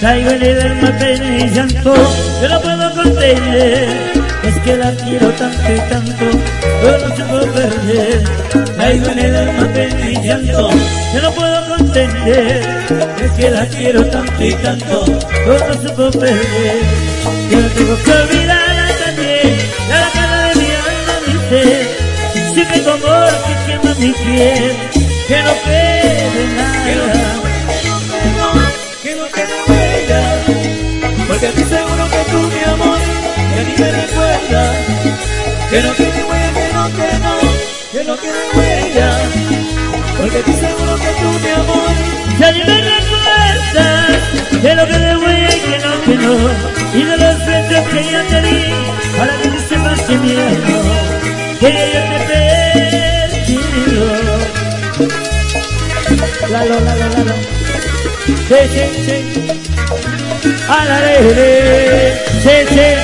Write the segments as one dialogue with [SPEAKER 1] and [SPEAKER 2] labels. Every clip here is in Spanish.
[SPEAKER 1] Traigo en el alma pena y llanto, yo no puedo contener. Es que la quiero tanto y tanto, yo no se puedo perder. Traigo en el alma pena y llanto, yo no puedo contener. Es que la quiero tanto y tanto, yo no se puedo perder. Yo no tengo que olvidarla también, la cara de mi alma, mi ser. Si que tu amor que quema mi piel, que no quede nada,
[SPEAKER 2] que no quede huella, porque estoy seguro que tú, mi amor, que ni me recuerdas. Que no quede huella, que no quede huella, porque estoy seguro que tú, mi amor,
[SPEAKER 1] ya ni me recuerdas. Que no quede huella y que no, y de los besos que yo te di, para que tú sepas que mi amor, que yo te he perdido. Lalo. Sí. A la sí.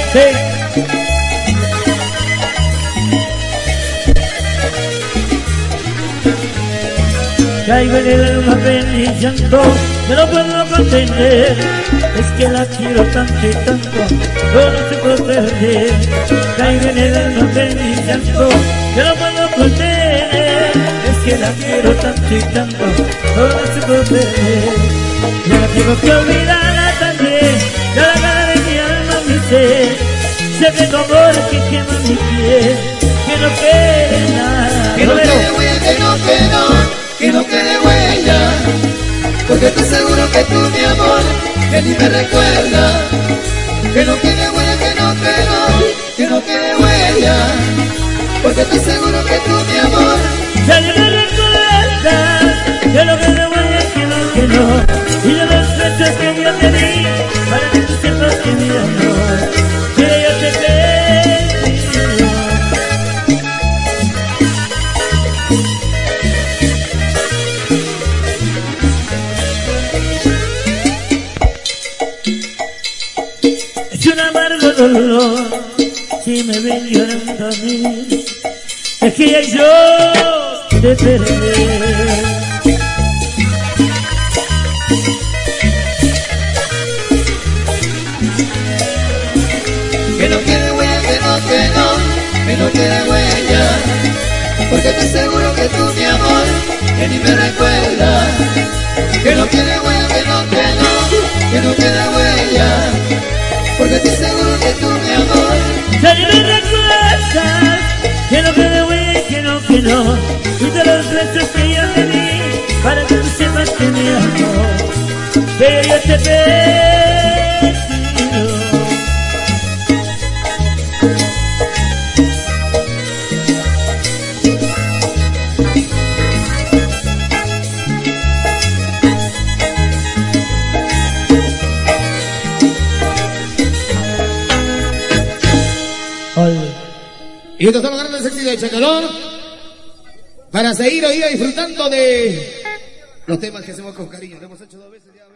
[SPEAKER 1] Caigo en el alma pena y llanto, yo no puedo contener. Es que la quiero tanto y tanto, yo no se puedo perder. Caigo en el alma pena y llanto, yo no puedo contener. Es que la quiero tanto y tanto, yo no se puedo perder. Yo no tengo que olvidarla también, de la cara de mi alma, mi ser. Sé que tu amor que quema mi piel, que no quede nada.
[SPEAKER 2] que no quede huella, que no quede huella, porque estoy seguro que tú, mi amor, que ni me recuerdas. Que no quede huella, que no quede huella, porque estoy seguro que tú, mi amor,
[SPEAKER 1] ya ni me recuerdas. Que no quede huella, que no, y de los besos que yo te di, para que tú sepas que mi amor, que yo te he perdido. Es un amargo dolor si me ven llorando a mí, es que ya yo te perdí.
[SPEAKER 2] que no quede huella, que no quede huella, porque estoy seguro que tú, mi amor, que ni me recuerdas. Que no quede huella, que no quede huella, porque estoy seguro que tú, mi amor,
[SPEAKER 1] Ya ni me recuerdas. Que no quede huella y que no, y de los besos que yo te di, para que tú sepas que mi amor, que yo te he perdido.
[SPEAKER 3] Y estos son los grandes éxitos de Chacalón, para seguir hoy día disfrutando de los temas que hacemos con cariño. Lo hemos hecho 2 veces ya.